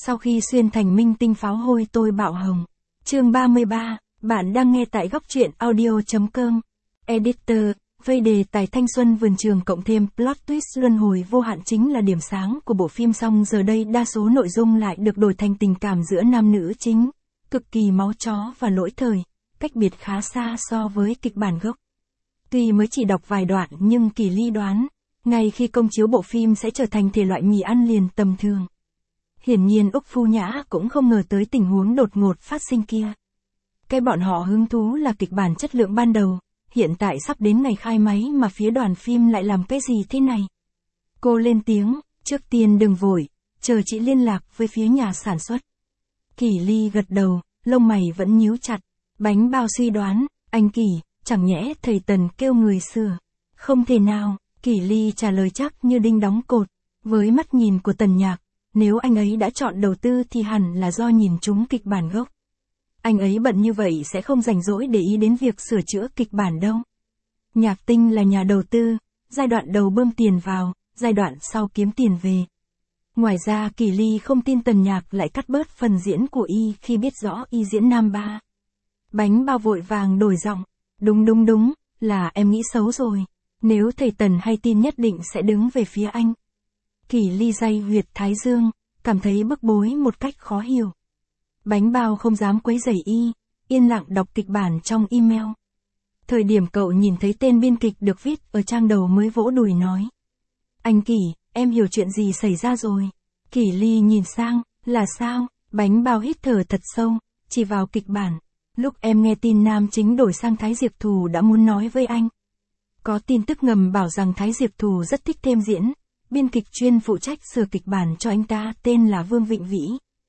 Sau khi xuyên thành minh tinh pháo hôi tôi bạo hồng. Chương 33, bạn đang nghe tại góc truyện audio.com. Editor, vây đề tài thanh xuân vườn trường cộng thêm plot twist luân hồi vô hạn chính là điểm sáng của bộ phim, song giờ đây đa số nội dung lại được đổi thành tình cảm giữa nam nữ chính, cực kỳ máu chó và lỗi thời, cách biệt khá xa so với kịch bản gốc. Tuy mới chỉ đọc vài đoạn nhưng Kỳ Ly đoán, ngay khi công chiếu bộ phim sẽ trở thành thể loại mì ăn liền tầm thường. Hiển nhiên Úc Phu Nhã cũng không ngờ tới tình huống đột ngột phát sinh kia. Cái bọn họ hứng thú là kịch bản chất lượng ban đầu, hiện tại sắp đến ngày khai máy mà phía đoàn phim lại làm cái gì thế này. Cô lên tiếng, trước tiên đừng vội, chờ chị liên lạc với phía nhà sản xuất. Kỳ Ly gật đầu, lông mày vẫn nhíu chặt, bánh bao suy đoán, anh Kỳ, chẳng nhẽ thầy Tần kêu người sửa. Không thể nào, Kỳ Ly trả lời chắc như đinh đóng cột, với mắt nhìn của Tần Nhạc, nếu anh ấy đã chọn đầu tư thì hẳn là do nhìn trúng kịch bản gốc. Anh ấy bận như vậy sẽ không rảnh rỗi để ý đến việc sửa chữa kịch bản đâu. Nhạc Tinh là nhà đầu tư, giai đoạn đầu bơm tiền vào, giai đoạn sau kiếm tiền về. Ngoài ra Kỳ Ly không tin Tần Nhạc lại cắt bớt phần diễn của y khi biết rõ y diễn nam ba. Bánh bao vội vàng đổi giọng, đúng, là em nghĩ xấu rồi. Nếu thầy Tần hay tin nhất định sẽ đứng về phía anh. Kỳ Ly day huyệt thái dương, cảm thấy bức bối một cách khó hiểu. Bánh bao không dám quấy rầy y, yên lặng đọc kịch bản trong email. Thời điểm cậu nhìn thấy tên biên kịch được viết ở trang đầu mới vỗ đùi nói. Anh Kỳ, em hiểu chuyện gì xảy ra rồi. Kỳ Ly nhìn sang, là sao? Bánh bao hít thở thật sâu, chỉ vào kịch bản. Lúc em nghe tin nam chính đổi sang Thái Diệp Thù đã muốn nói với anh. Có tin tức ngầm bảo rằng Thái Diệp Thù rất thích thêm diễn. Biên kịch chuyên phụ trách sửa kịch bản cho anh ta tên là Vương Vịnh Vĩ.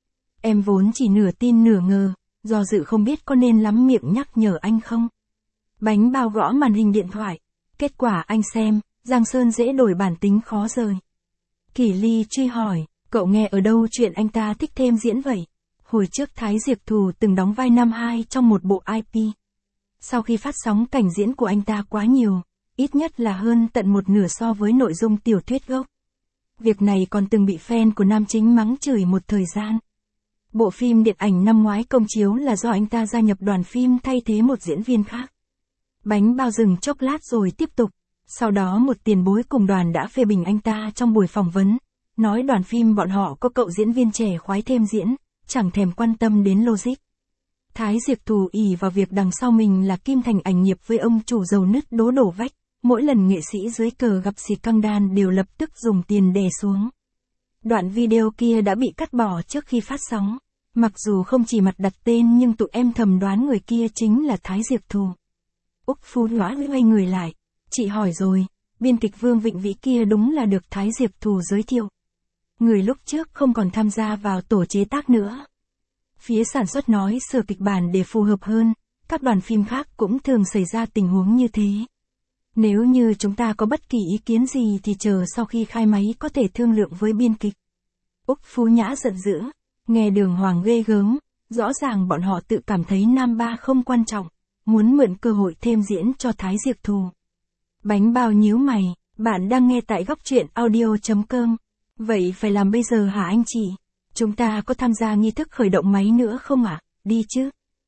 Em vốn chỉ nửa tin nửa ngờ, do dự không biết có nên lắm miệng nhắc nhở anh không. Bánh bao gõ màn hình điện thoại. Kết quả anh xem, Giang Sơn dễ đổi bản tính khó rời. Kỳ Ly truy hỏi, cậu nghe ở đâu chuyện anh ta thích thêm diễn vậy? Hồi trước Thái Diệp Thù từng đóng vai nam hai trong một bộ IP. Sau khi phát sóng cảnh diễn của anh ta quá nhiều, ít nhất là hơn tận một nửa so với nội dung tiểu thuyết gốc. Việc này còn từng bị fan của nam chính mắng chửi một thời gian. Bộ phim điện ảnh năm ngoái công chiếu là do anh ta gia nhập đoàn phim thay thế một diễn viên khác. Bánh bao dừng chốc lát rồi tiếp tục. Sau đó một tiền bối cùng đoàn đã phê bình anh ta trong buổi phỏng vấn, nói đoàn phim bọn họ có cậu diễn viên trẻ khoái thêm diễn, chẳng thèm quan tâm đến logic. Thái Diệp Thù ỷ vào việc đằng sau mình là Kim Thành ảnh nghiệp với ông chủ dầu nứt đố đổ vách, mỗi lần nghệ sĩ dưới cờ gặp xì căng đan đều lập tức dùng tiền đè xuống. Đoạn video kia đã bị cắt bỏ trước khi phát sóng, mặc dù không chỉ mặt đặt tên nhưng tụi em thầm đoán người kia chính là Thái Diệp Thù. Úc Phu Nhã quay người lại, chị hỏi rồi, biên kịch Vương Vịnh Vĩ kia đúng là được Thái Diệp Thù giới thiệu. Người lúc trước không còn tham gia vào tổ chế tác nữa. Phía sản xuất nói sửa kịch bản để phù hợp hơn, các đoàn phim khác cũng thường xảy ra tình huống như thế. Nếu như chúng ta có bất kỳ ý kiến gì thì chờ sau khi khai máy có thể thương lượng với biên kịch. Úc Phú Nhã giận dữ, nghe Đường Hoàng ghê gớm, rõ ràng bọn họ tự cảm thấy nam ba không quan trọng, muốn mượn cơ hội thêm diễn cho Thái Diệp Thù. Bánh bao nhíu mày, bạn đang nghe tại góc truyện audio.com. Vậy phải làm bây giờ hả anh chị? Chúng ta có tham gia nghi thức khởi động máy nữa không ạ? Đi chứ.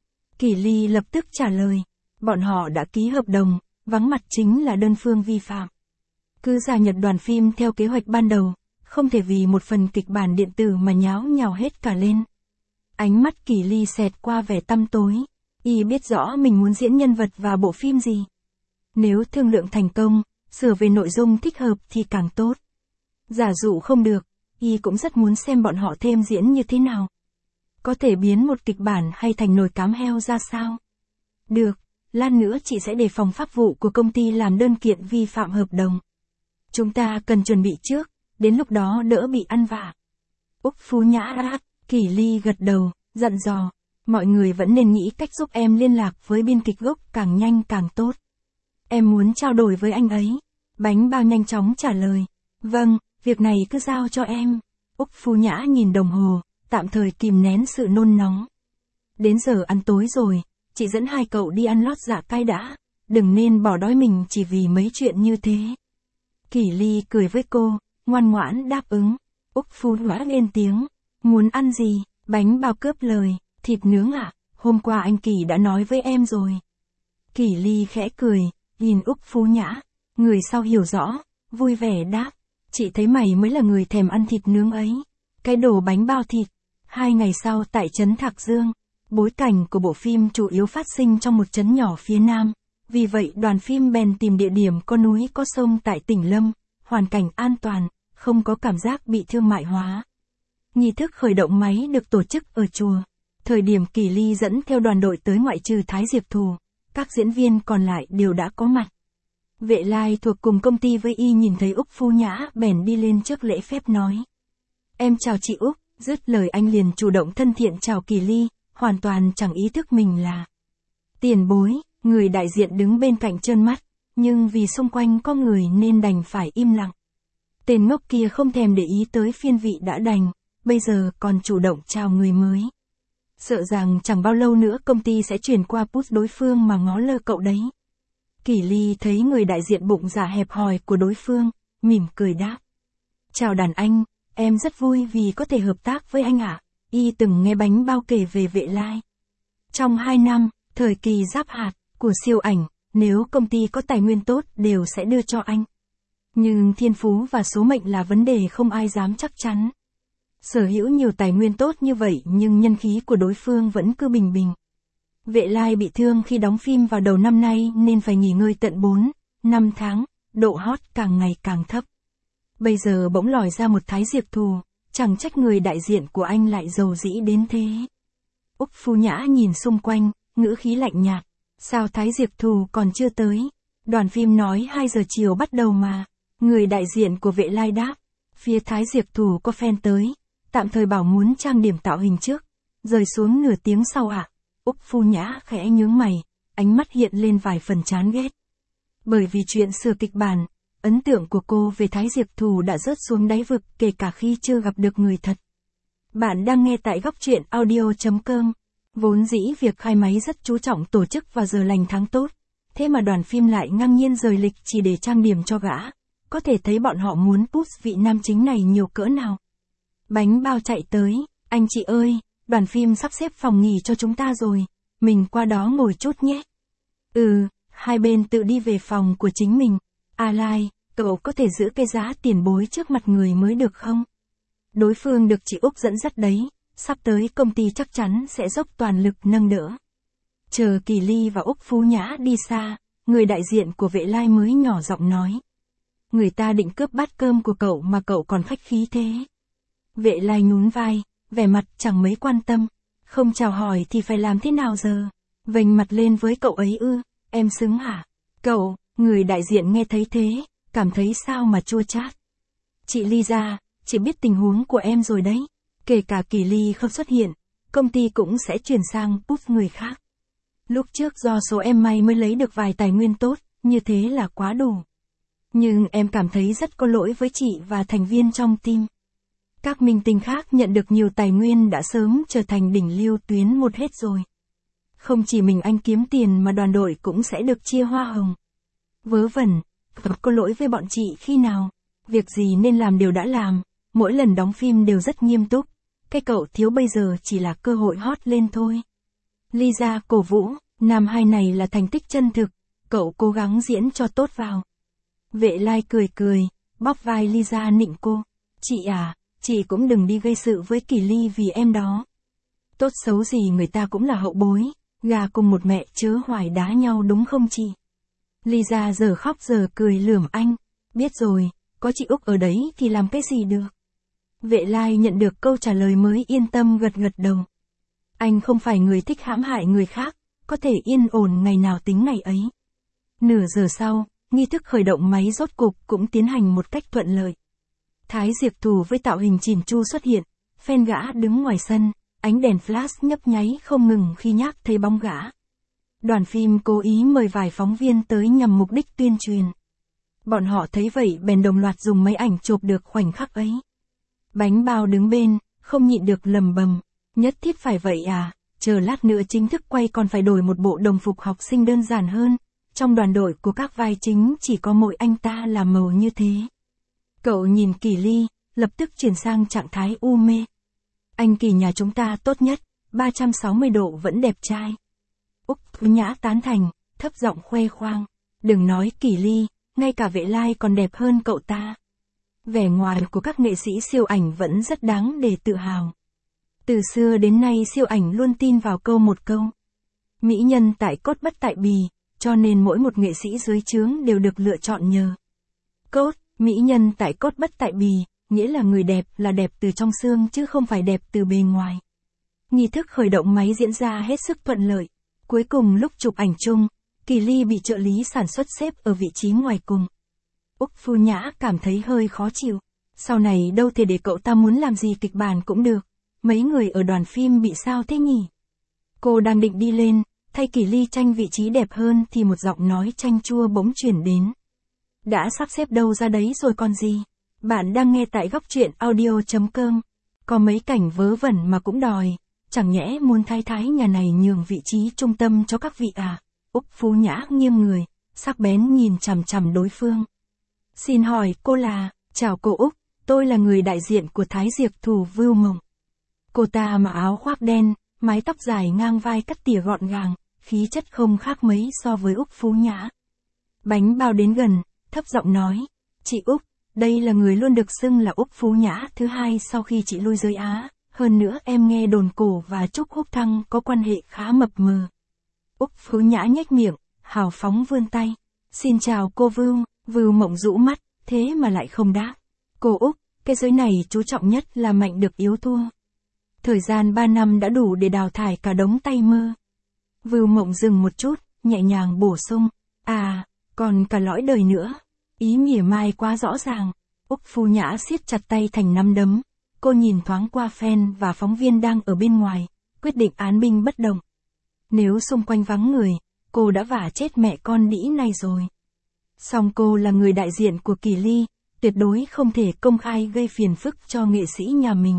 Kỳ Ly lập tức trả lời, bọn họ đã ký hợp đồng, vắng mặt chính là đơn phương vi phạm. Cứ gia nhập đoàn phim theo kế hoạch ban đầu, không thể vì một phần kịch bản điện tử mà nháo nhào hết cả lên. Ánh mắt Kỳ Ly xẹt qua vẻ tăm tối, y biết rõ mình muốn diễn nhân vật vào bộ phim gì. Nếu thương lượng thành công, sửa về nội dung thích hợp thì càng tốt. Giả dụ không được, y cũng rất muốn xem bọn họ thêm diễn như thế nào. Có thể biến một kịch bản hay thành nồi cám heo ra sao? Được, lát nữa chị sẽ đề phòng pháp vụ của công ty làm đơn kiện vi phạm hợp đồng. Chúng ta cần chuẩn bị trước, đến lúc đó đỡ bị ăn vạ. Úc Phú Nhã đáp, Kỳ Ly gật đầu, dặn dò, mọi người vẫn nên nghĩ cách giúp em liên lạc với biên kịch gốc càng nhanh càng tốt. Em muốn trao đổi với anh ấy. Bánh bao nhanh chóng trả lời, vâng, việc này cứ giao cho em. Úc Phú Nhã nhìn đồng hồ, tạm thời kìm nén sự nôn nóng. Đến giờ ăn tối rồi, chị dẫn hai cậu đi ăn lót dạ cay đã, đừng nên bỏ đói mình chỉ vì mấy chuyện như thế. Kỳ Ly cười với cô, ngoan ngoãn đáp ứng. Úc Phú Nhã lên tiếng, Muốn ăn gì? Bánh bao cướp lời, thịt nướng ạ, hôm qua anh Kỳ đã nói với em rồi. Kỳ Ly khẽ cười, nhìn Úc Phú Nhã, người sau hiểu rõ, vui vẻ đáp, chị thấy mày mới là người thèm ăn thịt nướng ấy. Cái đồ bánh bao thịt. 2 ngày sau tại trấn Thạc Dương, bối cảnh của bộ phim chủ yếu phát sinh trong một trấn nhỏ phía Nam. Vì vậy đoàn phim bèn tìm địa điểm có núi có sông tại tỉnh Lâm, hoàn cảnh an toàn, không có cảm giác bị thương mại hóa. Nghi thức khởi động máy được tổ chức ở chùa. Thời điểm Kỳ Ly dẫn theo đoàn đội tới ngoại trừ Thái Diệp Thù, các diễn viên còn lại đều đã có mặt. Vệ Lai thuộc cùng công ty với y nhìn thấy Úc Phú Nhã bèn đi lên trước lễ phép nói. Em chào chị Úc, dứt lời anh liền chủ động thân thiện chào Kỳ Ly, hoàn toàn chẳng ý thức mình là tiền bối. Người đại diện đứng bên cạnh trơn mắt, nhưng vì xung quanh có người nên đành phải im lặng. Tên ngốc kia không thèm để ý tới phiên vị đã đành, bây giờ còn chủ động chào người mới. Sợ rằng chẳng bao lâu nữa công ty sẽ chuyển qua put đối phương mà ngó lơ cậu đấy. Kỳ Ly thấy người đại diện bụng dạ hẹp hòi của đối phương, mỉm cười đáp. Chào đàn anh, em rất vui vì có thể hợp tác với anh ạ. Y từng nghe bánh bao kể về Vệ Lai. Trong 2 năm, thời kỳ giáp hạt của siêu ảnh, nếu công ty có tài nguyên tốt đều sẽ đưa cho anh. Nhưng thiên phú và số mệnh là vấn đề không ai dám chắc chắn. Sở hữu nhiều tài nguyên tốt như vậy nhưng nhân khí của đối phương vẫn cứ bình bình. Vệ Lai bị thương khi đóng phim vào đầu năm nay nên phải nghỉ ngơi tận 4-5 tháng, độ hot càng ngày càng thấp. Bây giờ bỗng lòi ra một Thái Diệp Thù, chẳng trách người đại diện của anh lại giàu dĩ đến thế. Úc Phú Nhã nhìn xung quanh, ngữ khí lạnh nhạt. Sao Thái Diệp Thù còn chưa tới? Đoàn phim nói 2 giờ chiều bắt đầu mà. Người đại diện của Vệ Lai đáp. Phía Thái Diệp Thù có fan tới. Tạm thời bảo muốn trang điểm tạo hình trước. Rời xuống nửa tiếng sau ạ. Úc Phú Nhã khẽ nhướng mày. Ánh mắt hiện lên vài phần chán ghét. Bởi vì chuyện sửa kịch bản, ấn tượng của cô về Thái Diệp Thù đã rớt xuống đáy vực kể cả khi chưa gặp được người thật. Bạn đang nghe tại góc truyện audio.com. Vốn dĩ việc khai máy rất chú trọng tổ chức vào giờ lành tháng tốt, thế mà đoàn phim lại ngang nhiên rời lịch chỉ để trang điểm cho gã. Có thể thấy bọn họ muốn push vị nam chính này nhiều cỡ nào. Bánh bao chạy tới, anh chị ơi, đoàn phim sắp xếp phòng nghỉ cho chúng ta rồi, mình qua đó ngồi chút nhé. Hai bên tự đi về phòng của chính mình. Lai, cậu có thể giữ cái giá tiền bối trước mặt người mới được không? Đối phương được chị Úc dẫn dắt đấy. Sắp tới công ty chắc chắn sẽ dốc toàn lực nâng đỡ. Chờ Kỳ Ly và Úc Phú Nhã đi xa, người đại diện của Vệ Lai mới nhỏ giọng nói. Người ta định cướp bát cơm của cậu mà cậu còn khách khí thế. Vệ Lai nhún vai, vẻ mặt chẳng mấy quan tâm. Không chào hỏi thì phải làm thế nào giờ? Vênh mặt lên với cậu ấy ư, em xứng hả? Cậu, người đại diện nghe thấy thế, cảm thấy sao mà chua chát. Chị Ly ra, chị biết tình huống của em rồi đấy. Kể cả Kỳ Ly không xuất hiện, công ty cũng sẽ chuyển sang push người khác. Lúc trước do số em may mới lấy được vài tài nguyên tốt, như thế là quá đủ. Nhưng em cảm thấy rất có lỗi với chị và thành viên trong team. Các minh tinh khác nhận được nhiều tài nguyên đã sớm trở thành đỉnh lưu tuyến một hết rồi. Không chỉ mình anh kiếm tiền mà đoàn đội cũng sẽ được chia hoa hồng. Vớ vẩn, có lỗi với bọn chị khi nào? Việc gì nên làm đều đã làm, mỗi lần đóng phim đều rất nghiêm túc. Cái cậu thiếu bây giờ chỉ là cơ hội hot lên thôi. Lisa cổ vũ, nam 2 này là thành tích chân thực, cậu cố gắng diễn cho tốt vào. Vệ Lai cười cười, bóp vai Lisa nịnh cô. Chị à, chị cũng đừng đi gây sự với Kỳ Ly vì em đó. Tốt xấu gì người ta cũng là hậu bối, gà cùng một mẹ chớ hoài đá nhau đúng không chị? Lisa giờ khóc giờ cười lườm anh. Biết rồi, có chị Úc ở đấy thì làm cái gì được? Vệ Lai nhận được câu trả lời mới yên tâm gật gật đầu. Anh không phải người thích hãm hại người khác, có thể yên ổn ngày nào tính ngày ấy. Nửa giờ sau, nghi thức khởi động máy rốt cục cũng tiến hành một cách thuận lợi. Thái Diệp Thù với tạo hình chỉn chu xuất hiện, fan gã đứng ngoài sân, ánh đèn flash nhấp nháy không ngừng khi nhắc thấy bóng gã. Đoàn phim cố ý mời vài phóng viên tới nhằm mục đích tuyên truyền. Bọn họ thấy vậy bèn đồng loạt dùng máy ảnh chụp được khoảnh khắc ấy. Bánh bao đứng bên, không nhịn được lầm bầm, nhất thiết phải vậy à, chờ lát nữa chính thức quay còn phải đổi một bộ đồng phục học sinh đơn giản hơn, trong đoàn đội của các vai chính chỉ có mỗi anh ta là màu như thế. Cậu nhìn Kỳ Ly, lập tức chuyển sang trạng thái u mê. Anh Kỳ nhà chúng ta tốt nhất, 360 độ vẫn đẹp trai. Úc Phú Nhã tán thành, thấp giọng khoe khoang. Đừng nói Kỳ Ly, ngay cả Vệ Lai còn đẹp hơn cậu ta. Vẻ ngoài của các nghệ sĩ siêu ảnh vẫn rất đáng để tự hào. Từ xưa đến nay siêu ảnh luôn tin vào một câu. Mỹ nhân tại cốt bất tại bì, cho nên mỗi một nghệ sĩ dưới trướng đều được lựa chọn nhờ cốt. Mỹ nhân tại cốt bất tại bì, nghĩa là người đẹp là đẹp từ trong xương chứ không phải đẹp từ bề ngoài. Nghi thức khởi động máy diễn ra hết sức thuận lợi. Cuối cùng lúc chụp ảnh chung, Kỳ Ly bị trợ lý sản xuất xếp ở vị trí ngoài cùng. Úc Phú Nhã cảm thấy hơi khó chịu. Sau này đâu thể để cậu ta muốn làm gì kịch bản cũng được. Mấy người ở đoàn phim bị sao thế nhỉ? Cô đang định đi lên, thay Kỳ Ly tranh vị trí đẹp hơn thì một giọng nói chanh chua bỗng chuyển đến. Đã sắp xếp đâu ra đấy rồi còn gì? Bạn đang nghe tại góc truyện audio.com. Có mấy cảnh vớ vẩn mà cũng đòi. Chẳng nhẽ muốn thái thái nhà này nhường vị trí trung tâm cho các vị à? Úc Phú Nhã nghiêng người, sắc bén nhìn chằm chằm đối phương. Xin hỏi cô là, chào cô Úc, tôi là người đại diện của Thái Diệp Thù Vưu Mộng. Cô ta mặc áo khoác đen, mái tóc dài ngang vai cắt tỉa gọn gàng, khí chất không khác mấy so với Úc Phú Nhã. Bánh bao đến gần, thấp giọng nói, chị Úc, đây là người luôn được xưng là Úc Phú Nhã thứ hai sau khi chị lui giới Á. Hơn nữa em nghe đồn Cổ và Trúc Húc Thăng có quan hệ khá mập mờ. Úc Phú Nhã nhếch miệng, hào phóng vươn tay. Xin chào cô Vưu. Vưu Mộng rũ mắt, thế mà lại không đáp. Cô Úc, cái giới này chú trọng nhất là mạnh được yếu thua. Thời gian 3 năm đã đủ để đào thải cả đống tay mơ. Vưu Mộng dừng một chút, nhẹ nhàng bổ sung. À, còn cả lõi đời nữa. Ý mỉa mai quá rõ ràng. Úc Phú Nhã siết chặt tay thành nắm đấm. Cô nhìn thoáng qua fan và phóng viên đang ở bên ngoài, quyết định án binh bất động. Nếu xung quanh vắng người, cô đã vả chết mẹ con đĩ này rồi. Song cô là người đại diện của Kỳ Ly, tuyệt đối không thể công khai gây phiền phức cho nghệ sĩ nhà mình.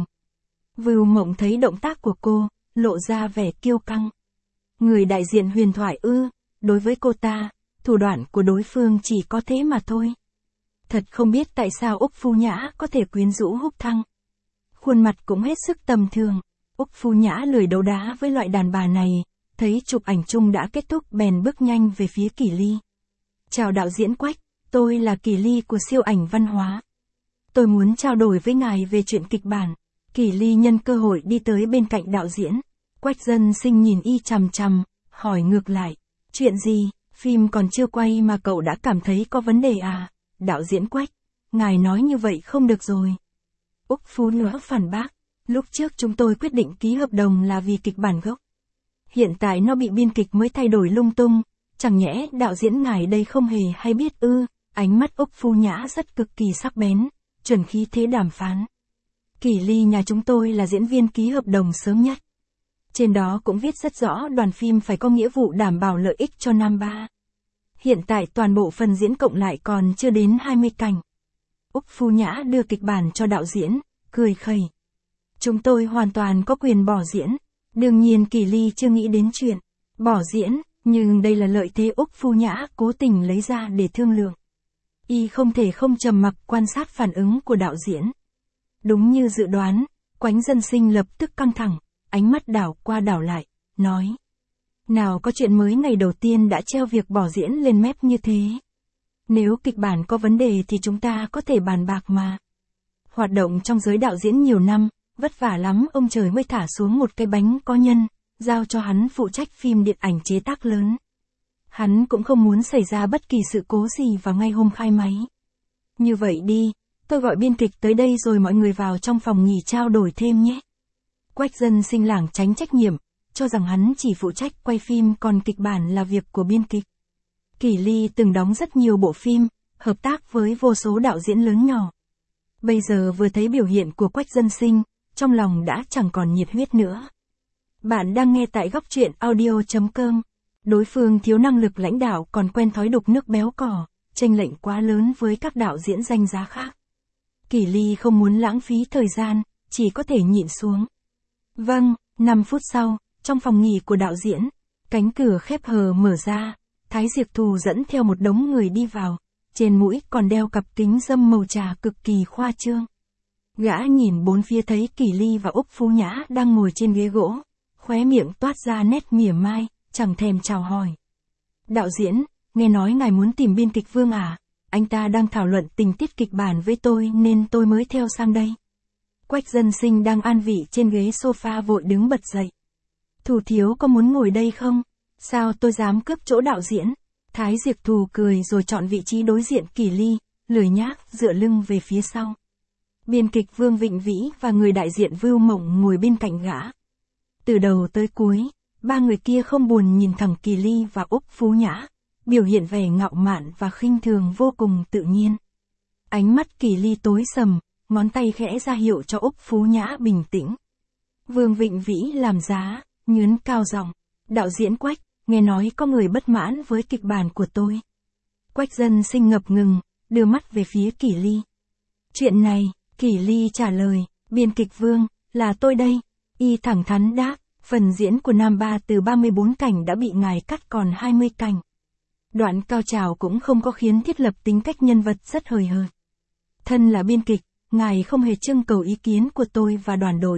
Vưu Mộng thấy động tác của cô, lộ ra vẻ kiêu căng. Người đại diện huyền thoại ư, đối với cô ta, thủ đoạn của đối phương chỉ có thế mà thôi. Thật không biết tại sao Úc Phú Nhã có thể quyến rũ Húc Thăng. Khuôn mặt cũng hết sức tầm thường. Úc Phú Nhã lười đấu đá với loại đàn bà này, thấy chụp ảnh chung đã kết thúc bèn bước nhanh về phía Kỳ Ly. Chào đạo diễn Quách, tôi là Kỳ Ly của siêu ảnh văn hóa. Tôi muốn trao đổi với ngài về chuyện kịch bản. Kỳ Ly nhân cơ hội đi tới bên cạnh đạo diễn. Quách Dân Sinh nhìn y chằm chằm, hỏi ngược lại. Chuyện gì, phim còn chưa quay mà cậu đã cảm thấy có vấn đề à? Đạo diễn Quách, ngài nói như vậy không được rồi. Úc Phú Nhã phản bác, lúc trước chúng tôi quyết định ký hợp đồng là vì kịch bản gốc. Hiện tại nó bị biên kịch mới thay đổi lung tung, chẳng nhẽ đạo diễn ngài đây không hề hay biết ư? Ánh mắt Úc Phú Nhã rất cực kỳ sắc bén, chuẩn khí thế đàm phán. Kỳ Ly nhà chúng tôi là diễn viên ký hợp đồng sớm nhất. Trên đó cũng viết rất rõ đoàn phim phải có nghĩa vụ đảm bảo lợi ích cho nam ba. Hiện tại toàn bộ phần diễn cộng lại còn chưa đến 20 cảnh. Úc Phú Nhã đưa kịch bản cho đạo diễn, cười khẩy. Chúng tôi hoàn toàn có quyền bỏ diễn. Đương nhiên Kỳ Ly chưa nghĩ đến chuyện bỏ diễn, nhưng đây là lợi thế Úc Phú Nhã cố tình lấy ra để thương lượng. Y không thể không trầm mặc quan sát phản ứng của đạo diễn. Đúng như dự đoán, Quách Dân Sinh lập tức căng thẳng, ánh mắt đảo qua đảo lại, nói. Nào có chuyện mới ngày đầu tiên đã treo việc bỏ diễn lên mép như thế. Nếu kịch bản có vấn đề thì chúng ta có thể bàn bạc mà. Hoạt động trong giới đạo diễn nhiều năm, vất vả lắm ông trời mới thả xuống một cái bánh có nhân, giao cho hắn phụ trách phim điện ảnh chế tác lớn. Hắn cũng không muốn xảy ra bất kỳ sự cố gì vào ngay hôm khai máy. Như vậy đi, tôi gọi biên kịch tới đây rồi mọi người vào trong phòng nghỉ trao đổi thêm nhé. Quách Dân Sinh lảng tránh trách nhiệm, cho rằng hắn chỉ phụ trách quay phim còn kịch bản là việc của biên kịch. Kỳ Ly từng đóng rất nhiều bộ phim, hợp tác với vô số đạo diễn lớn nhỏ. Bây giờ vừa thấy biểu hiện của Quách Dân Sinh, trong lòng đã chẳng còn nhiệt huyết nữa. Bạn đang nghe tại góc truyện audio.com. Đối phương thiếu năng lực lãnh đạo còn quen thói đục nước béo cỏ, chênh lệch quá lớn với các đạo diễn danh giá khác. Kỳ Ly không muốn lãng phí thời gian, chỉ có thể nhịn xuống. Vâng, 5 phút sau, trong phòng nghỉ của đạo diễn, cánh cửa khép hờ mở ra, Thái Diệp Thù dẫn theo một đống người đi vào, trên mũi còn đeo cặp kính râm màu trà cực kỳ khoa trương. Gã nhìn bốn phía thấy Kỳ Ly và Úc Phú Nhã đang ngồi trên ghế gỗ, khóe miệng toát ra nét mỉa mai, chẳng thèm chào hỏi. Đạo diễn, nghe nói ngài muốn tìm biên kịch Vương à? Anh ta đang thảo luận tình tiết kịch bản với tôi nên tôi mới theo sang đây. Quách Dân Sinh đang an vị trên ghế sofa vội đứng bật dậy. Thủ thiếu có muốn ngồi đây không? Sao tôi dám cướp chỗ đạo diễn? Thái Diệp Thù cười rồi chọn vị trí đối diện Kỳ Ly, lười nhác dựa lưng về phía sau. Biên kịch Vương Vịnh Vĩ và người đại diện Vưu Mộng ngồi bên cạnh gã. Từ đầu tới cuối, ba người kia không buồn nhìn thẳng Kỳ Ly và Úc Phú Nhã, biểu hiện vẻ ngạo mạn và khinh thường vô cùng tự nhiên. Ánh mắt Kỳ Ly tối sầm, ngón tay khẽ ra hiệu cho Úc Phú Nhã bình tĩnh. Vương Vịnh Vĩ làm giá, nhướn cao giọng, đạo diễn Quách, nghe nói có người bất mãn với kịch bản của tôi. Quách Dân Sinh ngập ngừng, đưa mắt về phía Kỳ Ly. Chuyện này, Kỳ Ly trả lời, biên kịch Vương, là tôi đây. Y thẳng thắn đáp, phần diễn của Nam Ba từ 34 cảnh đã bị ngài cắt còn 20 cảnh. Đoạn cao trào cũng không có khiến thiết lập tính cách nhân vật rất hời hợt. Thân là biên kịch, ngài không hề trưng cầu ý kiến của tôi và đoàn đội.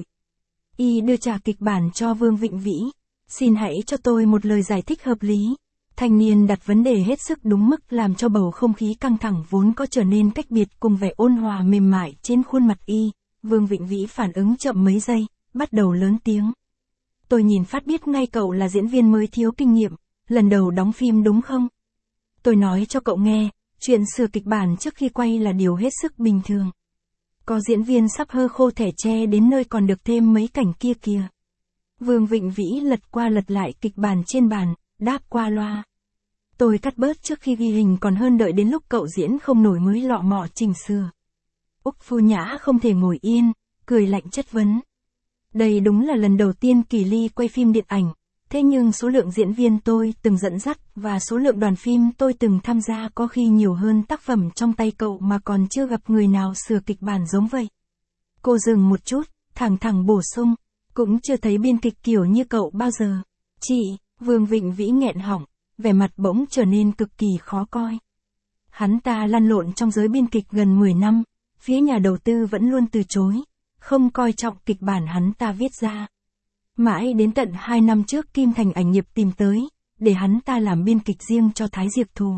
Y đưa trả kịch bản cho Vương Vịnh Vĩ. Xin hãy cho tôi một lời giải thích hợp lý. Thanh niên đặt vấn đề hết sức đúng mức làm cho bầu không khí căng thẳng vốn có trở nên cách biệt cùng vẻ ôn hòa mềm mại trên khuôn mặt Y. Vương Vịnh Vĩ phản ứng chậm mấy giây, bắt đầu lớn tiếng. Tôi nhìn phát biết ngay cậu là diễn viên mới thiếu kinh nghiệm, lần đầu đóng phim đúng không? Tôi nói cho cậu nghe, chuyện sửa kịch bản trước khi quay là điều hết sức bình thường. Có diễn viên sắp hơ khô thẻ tre đến nơi còn được thêm mấy cảnh kia kìa. Vương Vịnh Vĩ lật qua lật lại kịch bản trên bàn, đáp qua loa. Tôi cắt bớt trước khi ghi hình còn hơn đợi đến lúc cậu diễn không nổi mới lọ mọ chỉnh sửa. Úc Phú Nhã không thể ngồi yên, cười lạnh chất vấn. Đây đúng là lần đầu tiên Kỳ Ly quay phim điện ảnh, thế nhưng số lượng diễn viên tôi từng dẫn dắt và số lượng đoàn phim tôi từng tham gia có khi nhiều hơn tác phẩm trong tay cậu mà còn chưa gặp người nào sửa kịch bản giống vậy. Cô dừng một chút, thẳng thẳng bổ sung, cũng chưa thấy biên kịch kiểu như cậu bao giờ. Chị, Vương Vịnh Vĩ nghẹn họng, vẻ mặt bỗng trở nên cực kỳ khó coi. Hắn ta lăn lộn trong giới biên kịch gần 10 năm, phía nhà đầu tư vẫn luôn từ chối, không coi trọng kịch bản hắn ta viết ra. Mãi đến tận 2 năm trước Kim Thành Ảnh Nghiệp tìm tới, để hắn ta làm biên kịch riêng cho Thái Diệp Thù.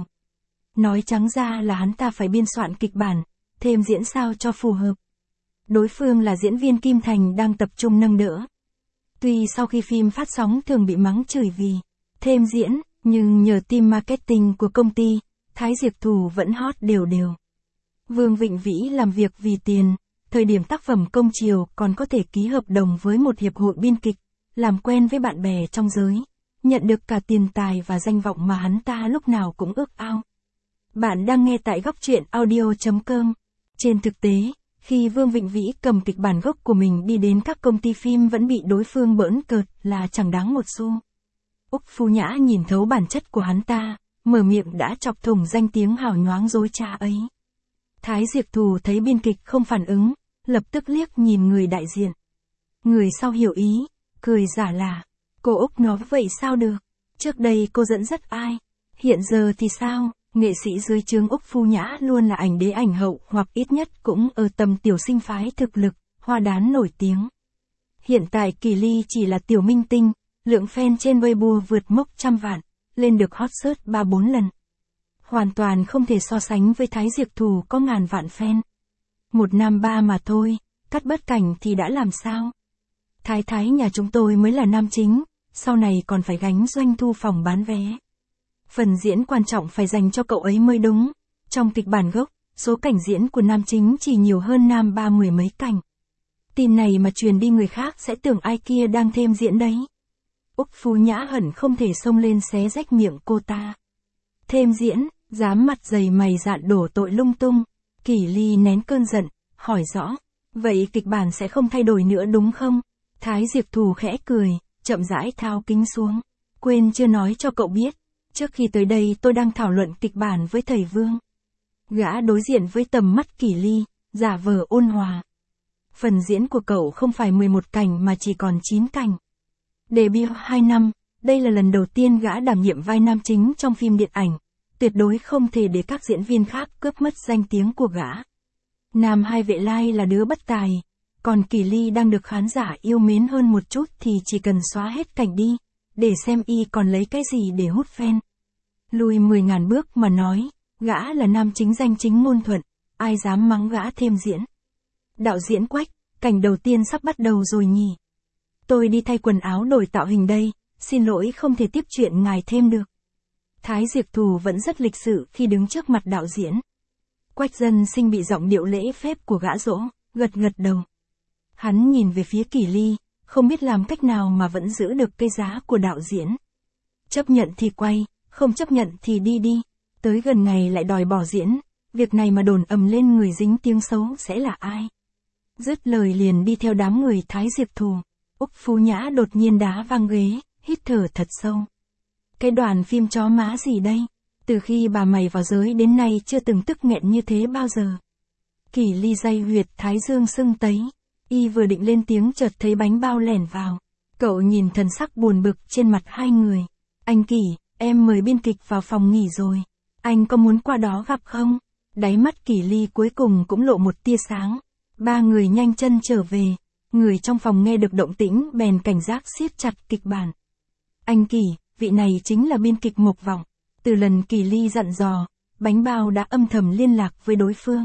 Nói trắng ra là hắn ta phải biên soạn kịch bản, thêm diễn sao cho phù hợp. Đối phương là diễn viên Kim Thành đang tập trung nâng đỡ. Tuy sau khi phim phát sóng thường bị mắng chửi vì thêm diễn, nhưng nhờ team marketing của công ty, Thái Diệp Thù vẫn hot đều đều. Vương Vịnh Vĩ làm việc vì tiền, thời điểm tác phẩm công chiều còn có thể ký hợp đồng với một hiệp hội biên kịch, làm quen với bạn bè trong giới, nhận được cả tiền tài và danh vọng mà hắn ta lúc nào cũng ước ao. Bạn đang nghe tại góc truyện audio.com. Trên thực tế, khi Vương Vịnh Vĩ cầm kịch bản gốc của mình đi đến các công ty phim vẫn bị đối phương bỡn cợt là chẳng đáng một xu. Úc Phú Nhã nhìn thấu bản chất của hắn ta, mở miệng đã chọc thủng danh tiếng hào nhoáng dối trá ấy. Thái Diệp Thù thấy biên kịch không phản ứng, lập tức liếc nhìn người đại diện. Người sau hiểu ý, cười giả là, cô Úc nói vậy sao được, trước đây cô dẫn dắt ai, hiện giờ thì sao, nghệ sĩ dưới trướng Úc Phú Nhã luôn là ảnh đế ảnh hậu hoặc ít nhất cũng ở tầm tiểu sinh phái thực lực, hoa đán nổi tiếng. Hiện tại Kỳ Ly chỉ là tiểu minh tinh, lượng fan trên Weibo vượt mốc 100 vạn, lên được hot search 3-4 lần. Hoàn toàn không thể so sánh với Thái Diệp Thù có ngàn vạn fan. Một nam ba mà thôi, cắt bớt cảnh thì đã làm sao? Thái nhà chúng tôi mới là nam chính, sau này còn phải gánh doanh thu phòng bán vé. Phần diễn quan trọng phải dành cho cậu ấy mới đúng. Trong kịch bản gốc, số cảnh diễn của nam chính chỉ nhiều hơn nam ba 10 mấy cảnh. Tin này mà truyền đi người khác sẽ tưởng ai kia đang thêm diễn đấy. Úc Phú Nhã hẳn không thể xông lên xé rách miệng cô ta. Thêm diễn, dám mặt dày mày dạn đổ tội lung tung. Kỳ Ly nén cơn giận, hỏi rõ. Vậy kịch bản sẽ không thay đổi nữa đúng không? Thái Diệp Thù khẽ cười, chậm rãi tháo kính xuống. Quên chưa nói cho cậu biết. Trước khi tới đây tôi đang thảo luận kịch bản với thầy Vương. Gã đối diện với tầm mắt Kỳ Ly, giả vờ ôn hòa. Phần diễn của cậu không phải 11 cảnh mà chỉ còn 9 cảnh. Debut 2 năm, đây là lần đầu tiên gã đảm nhiệm vai nam chính trong phim điện ảnh. Tuyệt đối không thể để các diễn viên khác cướp mất danh tiếng của gã. Nam Hai Vệ Lai là đứa bất tài, còn Kỳ Ly đang được khán giả yêu mến hơn một chút thì chỉ cần xóa hết cảnh đi, để xem y còn lấy cái gì để hút fan. Lùi 10.000 bước mà nói, gã là nam chính danh chính ngôn thuận, ai dám mắng gã thêm diễn. Đạo diễn Quách, cảnh đầu tiên sắp bắt đầu rồi nhỉ. Tôi đi thay quần áo đổi tạo hình đây, xin lỗi không thể tiếp chuyện ngài thêm được. Thái Diệp Thù vẫn rất lịch sự khi đứng trước mặt đạo diễn. Quách Dân Sinh bị giọng điệu lễ phép của gã dỗ, gật gật đầu. Hắn nhìn về phía Kỳ Ly, không biết làm cách nào mà vẫn giữ được cái giá của đạo diễn. Chấp nhận thì quay, không chấp nhận thì đi đi. Tới gần ngày lại đòi bỏ diễn, việc này mà đồn ầm lên người dính tiếng xấu sẽ là ai? Dứt lời liền đi theo đám người Thái Diệp Thù. Úc Phú Nhã đột nhiên đá văng ghế, hít thở thật sâu. Cái đoàn phim chó má gì đây? Từ khi bà mày vào giới đến nay chưa từng tức nghẹn như thế bao giờ. Kỳ Ly day huyệt thái dương sưng tấy. Y vừa định lên tiếng chợt thấy bánh bao lẻn vào. Cậu nhìn thần sắc buồn bực trên mặt hai người. Anh Kỳ, em mời biên kịch vào phòng nghỉ rồi. Anh có muốn qua đó gặp không? Đáy mắt Kỳ Ly cuối cùng cũng lộ một tia sáng. Ba người nhanh chân trở về. Người trong phòng nghe được động tĩnh bèn cảnh giác siết chặt kịch bản. Anh Kỳ, vị này chính là biên kịch Mộc Vọng. Từ lần Kỳ Ly dặn dò, bánh bao đã âm thầm liên lạc với đối phương.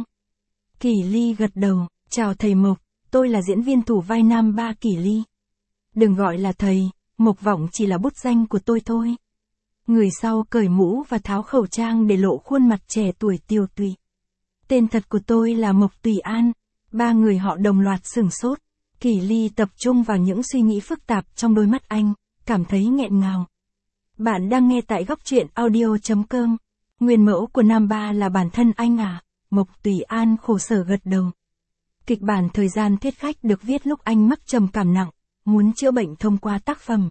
Kỳ Ly gật đầu, chào thầy Mộc, tôi là diễn viên thủ vai nam ba Kỳ Ly. Đừng gọi là thầy, Mộc Vọng chỉ là bút danh của tôi thôi. Người sau cởi mũ và tháo khẩu trang để lộ khuôn mặt trẻ tuổi tiều tụy. Tên thật của tôi là Mộc Tùy An. Ba người họ đồng loạt sửng sốt. Kỳ Ly tập trung vào những suy nghĩ phức tạp trong đôi mắt anh, cảm thấy nghẹn ngào. Bạn đang nghe tại góc truyện audio.com. Nguyên mẫu của nam ba là bản thân anh à? Mộc Tùy An khổ sở gật đầu. Kịch bản thời gian thuyết khách được viết lúc anh mắc trầm cảm nặng, muốn chữa bệnh thông qua tác phẩm.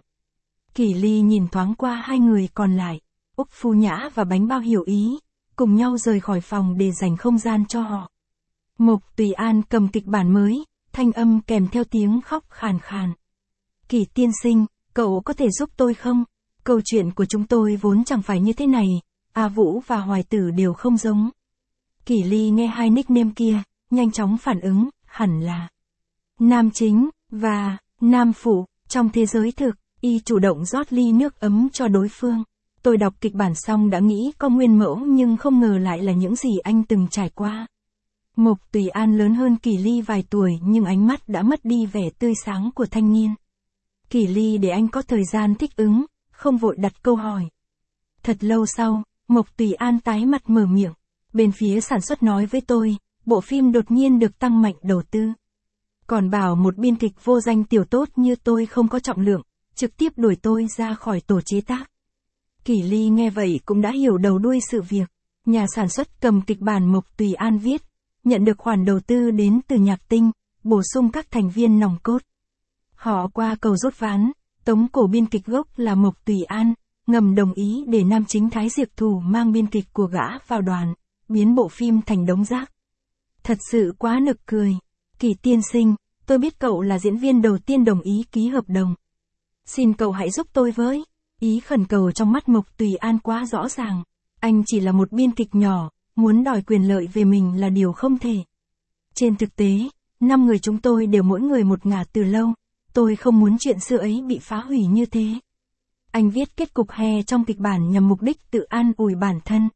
Kỳ Ly nhìn thoáng qua hai người còn lại, Úc Phú Nhã và bánh bao hiểu ý, cùng nhau rời khỏi phòng để dành không gian cho họ. Mộc Tùy An cầm kịch bản mới, thanh âm kèm theo tiếng khóc khàn khàn. Kỳ tiên sinh, cậu có thể giúp tôi không? Câu chuyện của chúng tôi vốn chẳng phải như thế này, A Vũ và Hoài Tử đều không giống. Kỳ Ly nghe hai nickname kia, nhanh chóng phản ứng, hẳn là nam chính và nam phụ. Trong thế giới thực, y chủ động rót ly nước ấm cho đối phương. Tôi đọc kịch bản xong đã nghĩ có nguyên mẫu nhưng không ngờ lại là những gì anh từng trải qua. Mộc Tùy An lớn hơn Kỳ Ly vài tuổi nhưng ánh mắt đã mất đi vẻ tươi sáng của thanh niên. Kỳ Ly để anh có thời gian thích ứng, không vội đặt câu hỏi. Thật lâu sau, Mộc Tùy An tái mặt mở miệng. Bên phía sản xuất nói với tôi, bộ phim đột nhiên được tăng mạnh đầu tư. Còn bảo một biên kịch vô danh tiểu tốt như tôi không có trọng lượng, trực tiếp đuổi tôi ra khỏi tổ chế tác. Kỳ Ly nghe vậy cũng đã hiểu đầu đuôi sự việc. Nhà sản xuất cầm kịch bản Mộc Tùy An viết, nhận được khoản đầu tư đến từ Nhạc Tinh, bổ sung các thành viên nòng cốt. Họ qua cầu rút ván, tống cổ biên kịch gốc là Mộc Tùy An, ngầm đồng ý để nam chính Thái Diệp Thù mang biên kịch của gã vào đoàn, biến bộ phim thành đống rác. Thật sự quá nực cười. Kỳ tiên sinh, tôi biết cậu là diễn viên đầu tiên đồng ý ký hợp đồng. Xin cậu hãy giúp tôi với. Ý khẩn cầu trong mắt Mộc Tùy An quá rõ ràng. Anh chỉ là một biên kịch nhỏ, muốn đòi quyền lợi về mình là điều không thể. Trên thực tế, 5 người chúng tôi đều mỗi người một ngả từ lâu. Tôi không muốn chuyện xưa ấy bị phá hủy như thế. Anh viết kết cục hè trong kịch bản nhằm mục đích tự an ủi bản thân.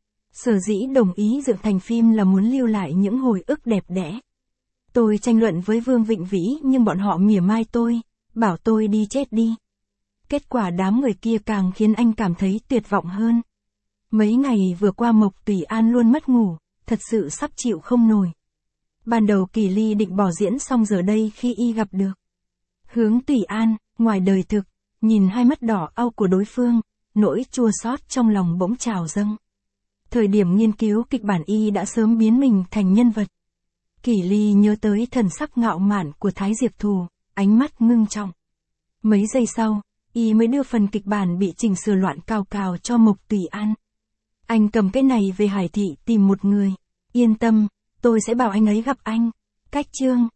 Sở dĩ đồng ý dựng thành phim là muốn lưu lại những hồi ức đẹp đẽ. Tôi tranh luận với Vương Vịnh Vĩ nhưng bọn họ mỉa mai tôi, bảo tôi đi chết đi. Kết quả đám người kia càng khiến anh cảm thấy tuyệt vọng hơn. Mấy ngày vừa qua Mộc Tùy An luôn mất ngủ, thật sự sắp chịu không nổi. Ban đầu Kỳ Ly định bỏ diễn xong giờ đây khi y gặp được Hướng Tùy An, ngoài đời thực, nhìn hai mắt đỏ au của đối phương, nỗi chua xót trong lòng bỗng trào dâng. Thời điểm nghiên cứu kịch bản y đã sớm biến mình thành nhân vật. Kỳ Ly nhớ tới thần sắc ngạo mạn của Thái Diệp Thù, ánh mắt ngưng trọng. Mấy giây sau, y mới đưa phần kịch bản bị chỉnh sửa loạn cào cào cho Mộc Tùy An. Anh cầm cái này về Hải Thị tìm một người. Yên tâm, tôi sẽ bảo anh ấy gặp anh. Cách chương